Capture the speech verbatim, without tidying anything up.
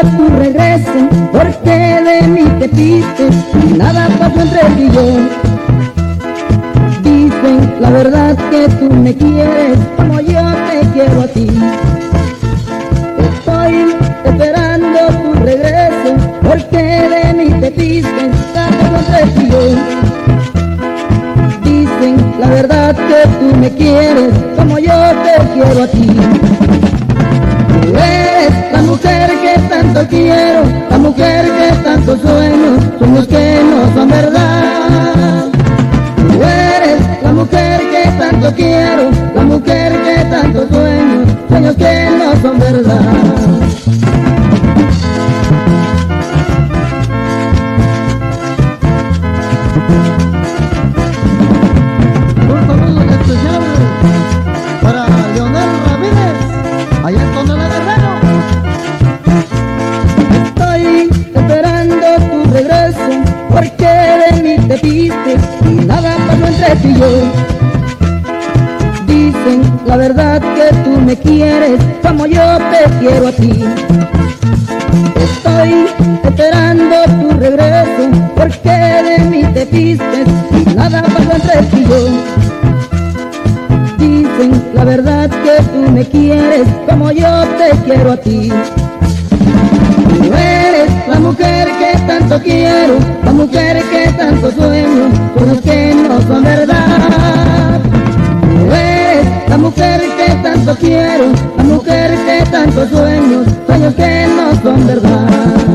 tu regreso, porque de mí te fuiste y nada pasó entre ti y yo. Dicen la verdad que tú me quieres como yo te quiero a ti. Estoy esperando tu regreso, porque de mí te fuiste, nada pasó entre ti y yo. Dicen la verdad que tú me quieres como yo te quiero a ti. Tú eres la mujer que tanto quiero, la mujer que tanto sueño, sueños que no son verdad. Tú eres la mujer que tanto quiero, la mujer que tanto sueño, sueños que no son verdad. Un saludo especial para Leonel Ramírez, allá en Tonalá Guerrero. Estoy esperando tu regreso, porque de mí te fuiste y nada pasó entre ti y yo. Dicen la verdad que tú me quieres como yo te quiero a ti. Estoy esperando tu regreso, porque de mí te fuiste y nada pasó entre ti y yo. Dicen la verdad que tú me quieres como yo te quiero a ti. Tú eres la mujer que tanto quiero, la mujer que tanto sueño, sueños que no son verdad. Tú eres la mujer que tanto quiero, la mujer que tanto sueño, sueños que no son verdad.